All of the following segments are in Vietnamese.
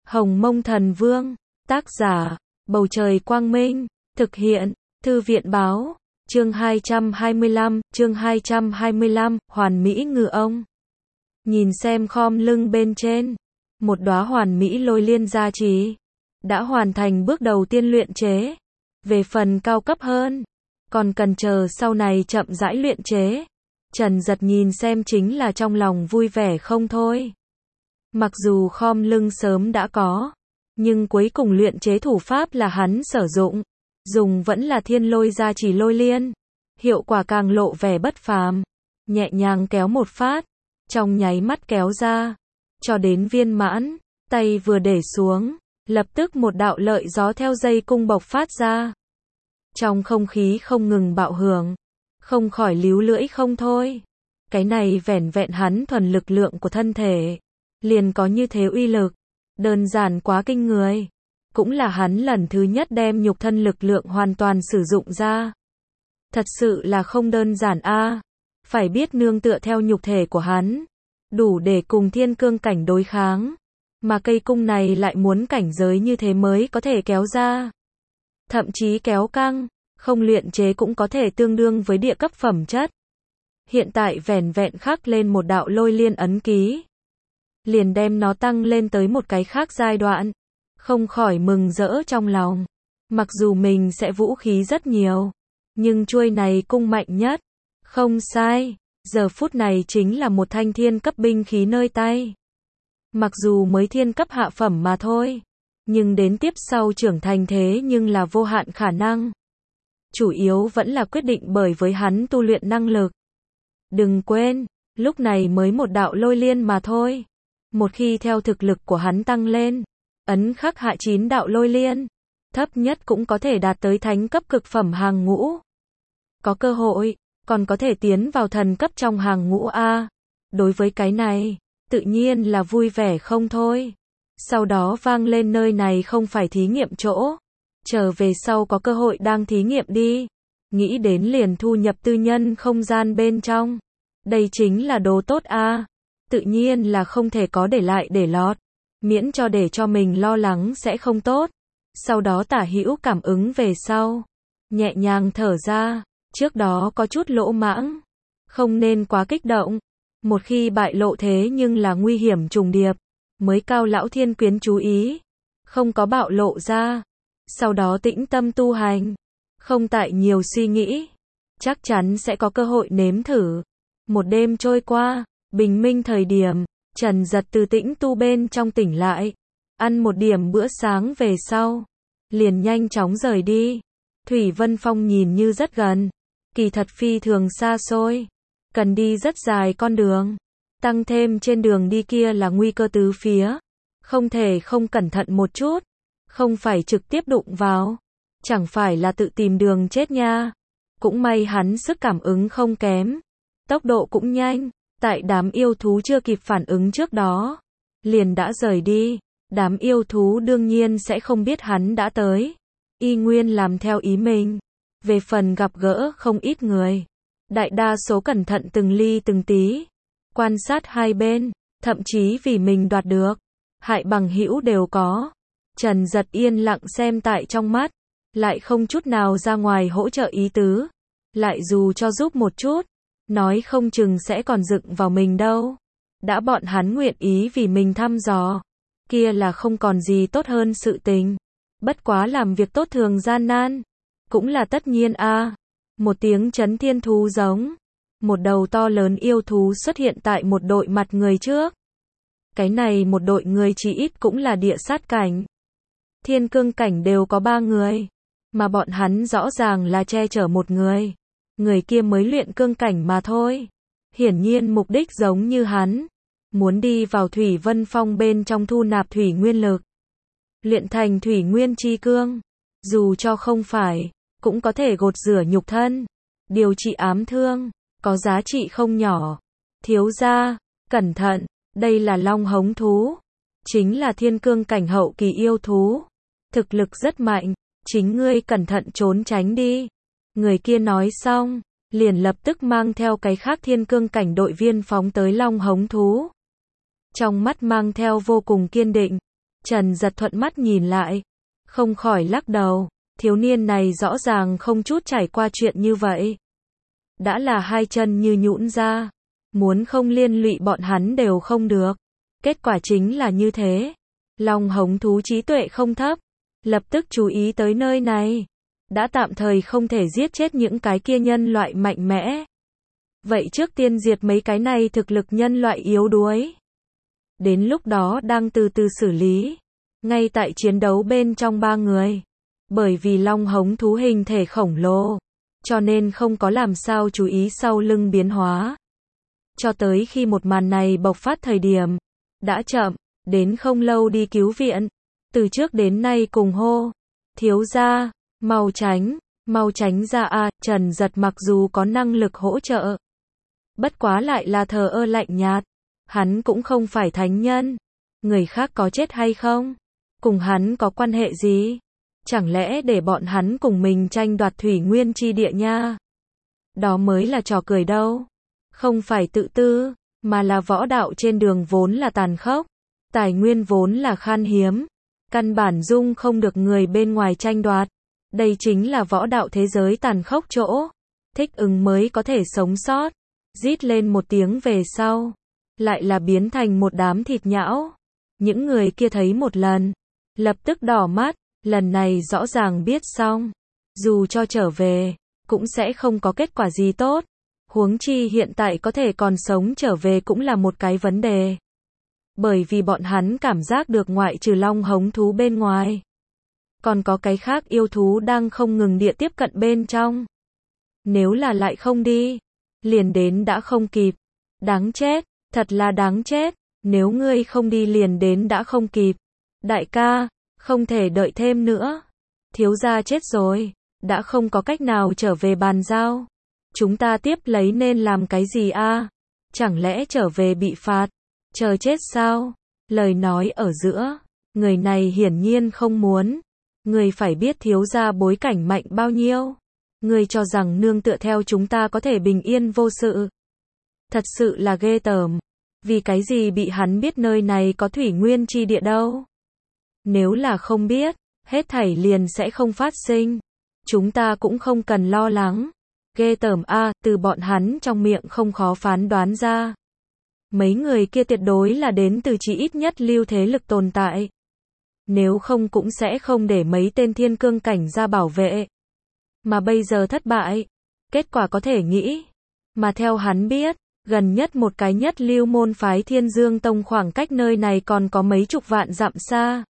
Hồng Mông Thần Vương, tác giả, Bầu Trời Quang Minh, thực hiện, Thư viện Báo, chương 225, Hoàn Mỹ Ngư Ông. Nhìn xem khom lưng bên trên, một đóa hoàn mỹ lôi liên gia trì, đã hoàn thành bước đầu tiên luyện chế. Về phần cao cấp hơn, còn cần chờ sau này chậm rãi luyện chế. Trần Giật nhìn xem chính là trong lòng vui vẻ không thôi. Mặc dù khom lưng sớm đã có, nhưng cuối cùng luyện chế thủ pháp là hắn sử dụng. Dùng vẫn là thiên lôi gia trì lôi liên. Hiệu quả càng lộ vẻ bất phàm. Nhẹ nhàng kéo một phát, trong nháy mắt kéo ra, cho đến viên mãn, tay vừa để xuống, lập tức một đạo lợi gió theo dây cung bộc phát ra. Trong không khí không ngừng bạo hưởng, không khỏi líu lưỡi không thôi. Cái này vẻn vẹn hắn thuần lực lượng của thân thể, liền có như thế uy lực, đơn giản quá kinh người. Cũng là hắn lần thứ nhất đem nhục thân lực lượng hoàn toàn sử dụng ra. Thật sự là không đơn giản a. Phải biết nương tựa theo nhục thể của hắn, đủ để cùng thiên cương cảnh đối kháng. Mà cây cung này lại muốn cảnh giới như thế mới có thể kéo ra. Thậm chí kéo căng, không luyện chế cũng có thể tương đương với địa cấp phẩm chất. Hiện tại vẻn vẹn khắc lên một đạo lôi liên ấn ký, liền đem nó tăng lên tới một cái khác giai đoạn. Không khỏi mừng rỡ trong lòng. Mặc dù mình sẽ vũ khí rất nhiều, nhưng chuôi này cung mạnh nhất. Không sai, giờ phút này chính là một thanh thiên cấp binh khí nơi tay. Mặc dù mới thiên cấp hạ phẩm mà thôi, nhưng đến tiếp sau trưởng thành thế nhưng là vô hạn khả năng. Chủ yếu vẫn là quyết định bởi với hắn tu luyện năng lực. Đừng quên, lúc này mới một đạo lôi liên mà thôi. Một khi theo thực lực của hắn tăng lên, ấn khắc hạ 9 đạo lôi liên, thấp nhất cũng có thể đạt tới thánh cấp cực phẩm hàng ngũ. Có cơ hội, còn có thể tiến vào thần cấp trong hàng ngũ A. Đối với cái này, tự nhiên là vui vẻ không thôi. Sau đó vang lên nơi này không phải thí nghiệm chỗ. Trở về sau có cơ hội đang thí nghiệm đi. Nghĩ đến liền thu nhập tư nhân không gian bên trong. Đây chính là đồ tốt A. Tự nhiên là không thể có để lại để lọt. Miễn cho để cho mình lo lắng sẽ không tốt. Sau đó Tả Hữu cảm ứng về sau, nhẹ nhàng thở ra. Trước đó có chút lỗ mãng, không nên quá kích động. Một khi bại lộ thế nhưng là nguy hiểm trùng điệp. Mới Cao Lão Thiên Quyến chú ý, không có bạo lộ ra. Sau đó tĩnh tâm tu hành, không tại nhiều suy nghĩ, chắc chắn sẽ có cơ hội nếm thử. Một đêm trôi qua, bình minh thời điểm, Trần Giật từ tĩnh tu bên trong tỉnh lại, ăn một điểm bữa sáng về sau, liền nhanh chóng rời đi. Thủy Vân Phong nhìn như rất gần, kỳ thật phi thường xa xôi, cần đi rất dài con đường. Tăng thêm trên đường đi kia là nguy cơ tứ phía, không thể không cẩn thận một chút, không phải trực tiếp đụng vào, chẳng phải là tự tìm đường chết nha. Cũng may hắn sức cảm ứng không kém, tốc độ cũng nhanh, tại đám yêu thú chưa kịp phản ứng trước đó, liền đã rời đi. Đám yêu thú đương nhiên sẽ không biết hắn đã tới, y nguyên làm theo ý mình. Về phần gặp gỡ không ít người, đại đa số cẩn thận từng ly từng tí, quan sát hai bên, thậm chí vì mình đoạt được, hại bằng hữu đều có. Trần Giật yên lặng xem tại trong mắt, lại không chút nào ra ngoài hỗ trợ ý tứ. Lại dù cho giúp một chút, nói không chừng sẽ còn dựng vào mình đâu. Đã bọn hắn nguyện ý vì mình thăm dò, kia là không còn gì tốt hơn sự tình. Bất quá làm việc tốt thường gian nan, cũng là tất nhiên a. Một tiếng chấn thiên thú giống, một đầu to lớn yêu thú xuất hiện tại một đội mặt người trước. Cái này một đội người chỉ ít cũng là địa sát cảnh, thiên cương cảnh đều có 3 người, mà bọn hắn rõ ràng là che chở một người. Người kia mới luyện cương cảnh mà thôi. Hiển nhiên mục đích giống như hắn, muốn đi vào Thủy Vân Phong bên trong thu nạp thủy nguyên lực, luyện thành thủy nguyên chi cương. Dù cho không phải, cũng có thể gột rửa nhục thân, điều trị ám thương, có giá trị không nhỏ. Thiếu gia, cẩn thận, đây là long hống thú, chính là thiên cương cảnh hậu kỳ yêu thú, thực lực rất mạnh, chính ngươi cẩn thận trốn tránh đi. Người kia nói xong, liền lập tức mang theo cái khác thiên cương cảnh đội viên phóng tới long hống thú. Trong mắt mang theo vô cùng kiên định, Trần Giật thuận mắt nhìn lại, không khỏi lắc đầu, thiếu niên này rõ ràng không chút trải qua chuyện như vậy. Đã là hai chân như nhũn ra, muốn không liên lụy bọn hắn đều không được. Kết quả chính là như thế. Long hống thú trí tuệ không thấp, lập tức chú ý tới nơi này. Đã tạm thời không thể giết chết những cái kia nhân loại mạnh mẽ. Vậy trước tiên diệt mấy cái này thực lực nhân loại yếu đuối. Đến lúc đó đang từ từ xử lý. Ngay tại chiến đấu bên trong ba người. Bởi vì long hống thú hình thể khổng lồ, cho nên không có làm sao chú ý sau lưng biến hóa. Cho tới khi một màn này bộc phát thời điểm, đã chậm, đến không lâu đi cứu viện. Từ trước đến nay cùng hô, thiếu gia, mau tránh ra a. Trần Giật mặc dù có năng lực hỗ trợ, bất quá lại là thờ ơ lạnh nhạt. Hắn cũng không phải thánh nhân. Người khác có chết hay không, cùng hắn có quan hệ gì? Chẳng lẽ để bọn hắn cùng mình tranh đoạt thủy nguyên chi địa nha? Đó mới là trò cười đâu. Không phải tự tư, mà là võ đạo trên đường vốn là tàn khốc. Tài nguyên vốn là khan hiếm. Căn bản dung không được người bên ngoài tranh đoạt. Đây chính là võ đạo thế giới tàn khốc chỗ. Thích ứng mới có thể sống sót. Rít lên một tiếng về sau, lại là biến thành một đám thịt nhão. Những người kia thấy một lần, lập tức đỏ mắt. Lần này rõ ràng biết xong, dù cho trở về, cũng sẽ không có kết quả gì tốt. Huống chi hiện tại có thể còn sống trở về cũng là một cái vấn đề. Bởi vì bọn hắn cảm giác được ngoại trừ long hống thú bên ngoài, còn có cái khác yêu thú đang không ngừng địa tiếp cận bên trong. Nếu là lại không đi, liền đến đã không kịp. Đáng chết, thật là đáng chết, nếu ngươi không đi liền đến đã không kịp. Đại ca, không thể đợi thêm nữa. Thiếu gia chết rồi, đã không có cách nào trở về bàn giao. Chúng ta tiếp lấy nên làm cái gì a? Chẳng lẽ trở về bị phạt, chờ chết sao? Lời nói ở giữa, người này hiển nhiên không muốn. Người phải biết thiếu gia bối cảnh mạnh bao nhiêu. Người cho rằng nương tựa theo chúng ta có thể bình yên vô sự. Thật sự là ghê tởm. Vì cái gì bị hắn biết nơi này có thủy nguyên chi địa đâu? Nếu là không biết, hết thảy liền sẽ không phát sinh. Chúng ta cũng không cần lo lắng. Ghê tởm a, từ bọn hắn trong miệng không khó phán đoán ra. Mấy người kia tuyệt đối là đến từ chỉ ít nhất lưu thế lực tồn tại. Nếu không cũng sẽ không để mấy tên thiên cương cảnh ra bảo vệ. Mà bây giờ thất bại. Kết quả có thể nghĩ. Mà theo hắn biết, gần nhất một cái nhất lưu môn phái Thiên Dương Tông khoảng cách nơi này còn có mấy chục vạn dặm xa.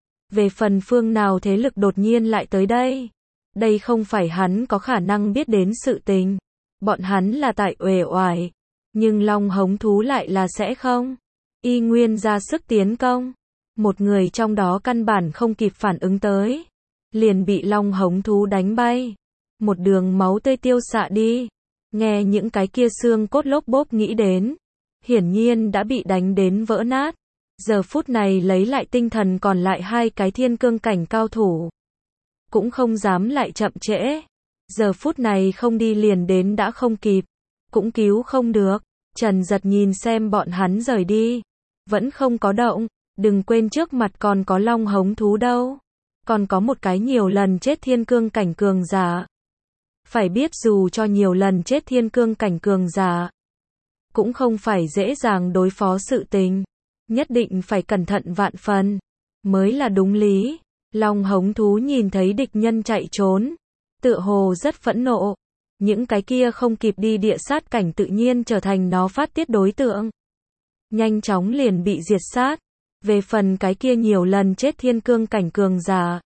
Về phần phương nào thế lực đột nhiên lại tới đây. Đây không phải hắn có khả năng biết đến sự tình. Bọn hắn là tại uể oải. Nhưng long hống thú lại là sẽ không. Y nguyên ra sức tiến công. Một người trong đó căn bản không kịp phản ứng tới. Liền bị long hống thú đánh bay. Một đường máu tươi tiêu xạ đi. Nghe những cái kia xương cốt lốp bốp nghĩ đến. Hiển nhiên đã bị đánh đến vỡ nát. Giờ phút này lấy lại tinh thần còn lại hai cái thiên cương cảnh cao thủ. Cũng không dám lại chậm trễ. Giờ phút này không đi liền đến đã không kịp. Cũng cứu không được. Trần Giật nhìn xem bọn hắn rời đi. Vẫn không có động. Đừng quên trước mặt còn có long hống thú đâu. Còn có một cái nhiều lần chết thiên cương cảnh cường giả. Phải biết dù cho nhiều lần chết thiên cương cảnh cường giả, cũng không phải dễ dàng đối phó sự tình. Nhất định phải cẩn thận vạn phần, mới là đúng lý. Long hống thú nhìn thấy địch nhân chạy trốn, tựa hồ rất phẫn nộ. Những cái kia không kịp đi địa sát cảnh tự nhiên trở thành nó phát tiết đối tượng. Nhanh chóng liền bị diệt sát. Về phần cái kia nhiều lần chết thiên cương cảnh cường giả,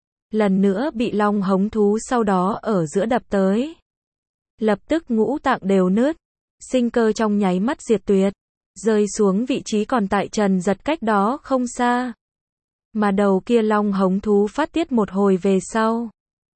lần nữa bị long hống thú sau đó ở giữa đập tới. Lập tức ngũ tạng đều nứt, sinh cơ trong nháy mắt diệt tuyệt, rơi xuống vị trí còn tại Trần Giật cách đó không xa. Mà đầu kia long hống thú phát tiết một hồi về sau,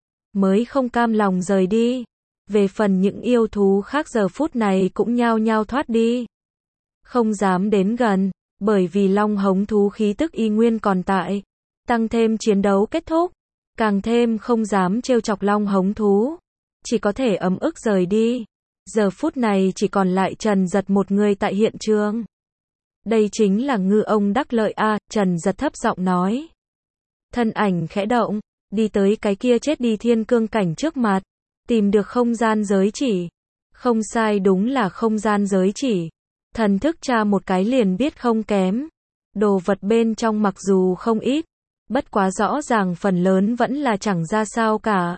mới không cam lòng rời đi. Về phần những yêu thú khác giờ phút này cũng nhao nhao thoát đi. Không dám đến gần, bởi vì long hống thú khí tức y nguyên còn tại. Tăng thêm chiến đấu kết thúc, càng thêm không dám trêu chọc long hống thú. Chỉ có thể ấm ức rời đi. Giờ phút này chỉ còn lại Trần Giật một người tại hiện trường. Đây chính là ngư ông đắc lợi a, Trần Giật thấp giọng nói. Thân ảnh khẽ động, đi tới cái kia chết đi thiên cương cảnh trước mặt, tìm được không gian giới chỉ. Không sai, đúng là không gian giới chỉ. Thần thức tra một cái liền biết không kém. Đồ vật bên trong mặc dù không ít, bất quá rõ ràng phần lớn vẫn là chẳng ra sao cả.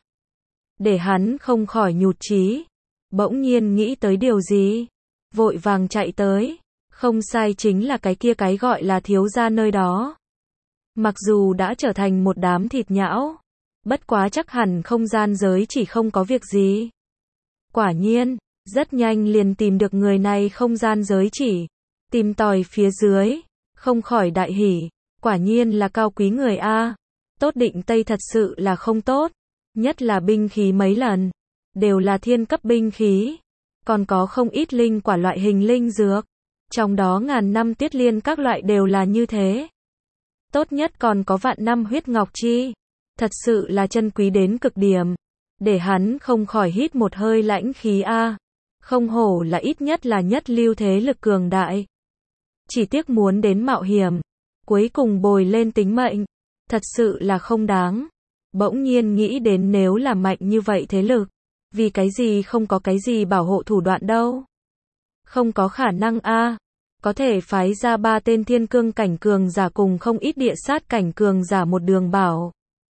Để hắn không khỏi nhụt chí, bỗng nhiên nghĩ tới điều gì, vội vàng chạy tới. Không sai, chính là cái kia cái gọi là thiếu gia nơi đó. Mặc dù đã trở thành một đám thịt nhão, bất quá chắc hẳn không gian giới chỉ không có việc gì. Quả nhiên, rất nhanh liền tìm được người này không gian giới chỉ. Tìm tòi phía dưới, không khỏi đại hỉ. Quả nhiên là cao quý người a. Tốt định Tây thật sự là không tốt. Nhất là binh khí mấy lần, đều là thiên cấp binh khí. Còn có không ít linh quả loại hình linh dược. Trong đó ngàn năm tiết liên các loại đều là như thế. Tốt nhất còn có vạn năm huyết ngọc chi. Thật sự là chân quý đến cực điểm. Để hắn không khỏi hít một hơi lãnh khí a. Không hổ là ít nhất là nhất lưu thế lực cường đại. Chỉ tiếc muốn đến mạo hiểm, cuối cùng bồi lên tính mệnh. Thật sự là không đáng. Bỗng nhiên nghĩ đến nếu là mạnh như vậy thế lực, vì cái gì không có cái gì bảo hộ thủ đoạn đâu. Không có khả năng a. Có thể phái ra 3 tên thiên cương cảnh cường giả cùng không ít địa sát cảnh cường giả một đường bảo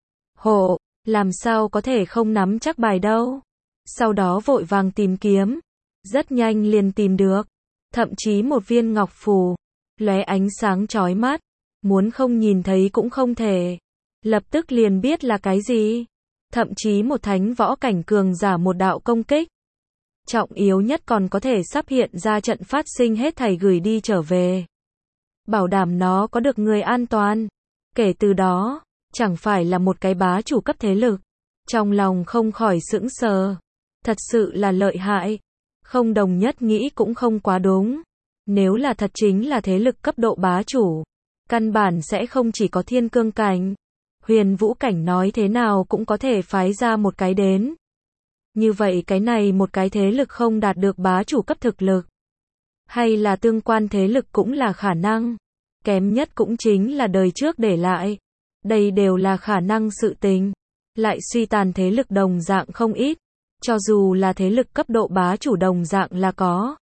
hộ, làm sao có thể không nắm chắc bài đâu. Sau đó vội vàng tìm kiếm, rất nhanh liền tìm được, thậm chí một viên ngọc phù, lóe ánh sáng chói mắt, muốn không nhìn thấy cũng không thể. Lập tức liền biết là cái gì. Thậm chí một thánh võ cảnh cường giả một đạo công kích. Trọng yếu nhất còn có thể sắp hiện ra trận phát sinh hết thảy gửi đi trở về. Bảo đảm nó có được người an toàn. Kể từ đó, chẳng phải là một cái bá chủ cấp thế lực. Trong lòng không khỏi sững sờ. Thật sự là lợi hại. Không đồng nhất nghĩ cũng không quá đúng. Nếu là thật chính là thế lực cấp độ bá chủ, căn bản sẽ không chỉ có thiên cương cảnh. Huyền vũ cảnh nói thế nào cũng có thể phái ra một cái đến. Như vậy cái này một cái thế lực không đạt được bá chủ cấp thực lực. Hay là tương quan thế lực cũng là khả năng. Kém nhất cũng chính là đời trước để lại. Đây đều là khả năng sự tình. Lại suy tàn thế lực đồng dạng không ít. Cho dù là thế lực cấp độ bá chủ đồng dạng là có.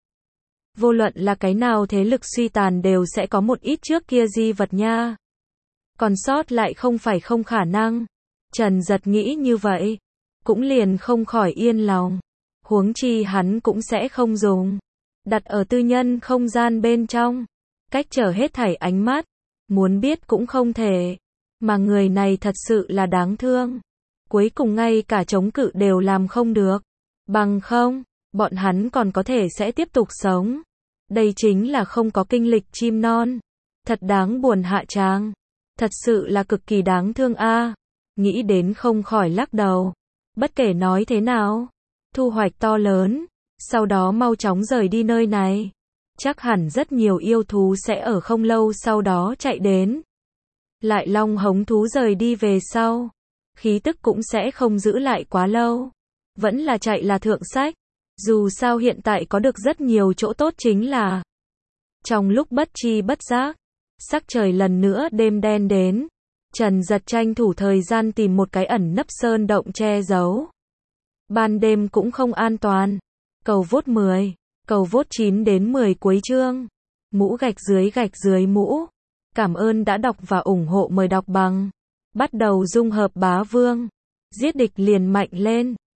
Vô luận là cái nào thế lực suy tàn đều sẽ có một ít trước kia di vật nha. Còn sót lại không phải không khả năng. Trần Giật nghĩ như vậy, cũng liền không khỏi yên lòng. Huống chi hắn cũng sẽ không dùng. Đặt ở tư nhân không gian bên trong. Cách trở hết thảy ánh mắt. Muốn biết cũng không thể. Mà người này thật sự là đáng thương. Cuối cùng ngay cả chống cự đều làm không được. Bằng không, bọn hắn còn có thể sẽ tiếp tục sống. Đây chính là không có kinh lịch chim non. Thật đáng buồn hạ tràng. Thật sự là cực kỳ đáng thương a. Nghĩ đến không khỏi lắc đầu. Bất kể nói thế nào, thu hoạch to lớn, sau đó mau chóng rời đi nơi này. Chắc hẳn rất nhiều yêu thú sẽ ở không lâu sau đó chạy đến. Lại long hống thú rời đi về sau, khí tức cũng sẽ không giữ lại quá lâu. Vẫn là chạy là thượng sách. Dù sao hiện tại có được rất nhiều chỗ tốt chính là. Trong lúc bất chi bất giác, sắc trời lần nữa đêm đen đến. Trần Giật tranh thủ thời gian tìm một cái ẩn nấp sơn động che giấu. Ban đêm cũng không an toàn. Cầu vốt 10, cầu vốt 9 đến 10 cuối chương. Mũ gạch dưới mũ. Cảm ơn đã đọc và ủng hộ, mời đọc bằng. Bắt đầu dung hợp bá vương. Giết địch liền mạnh lên.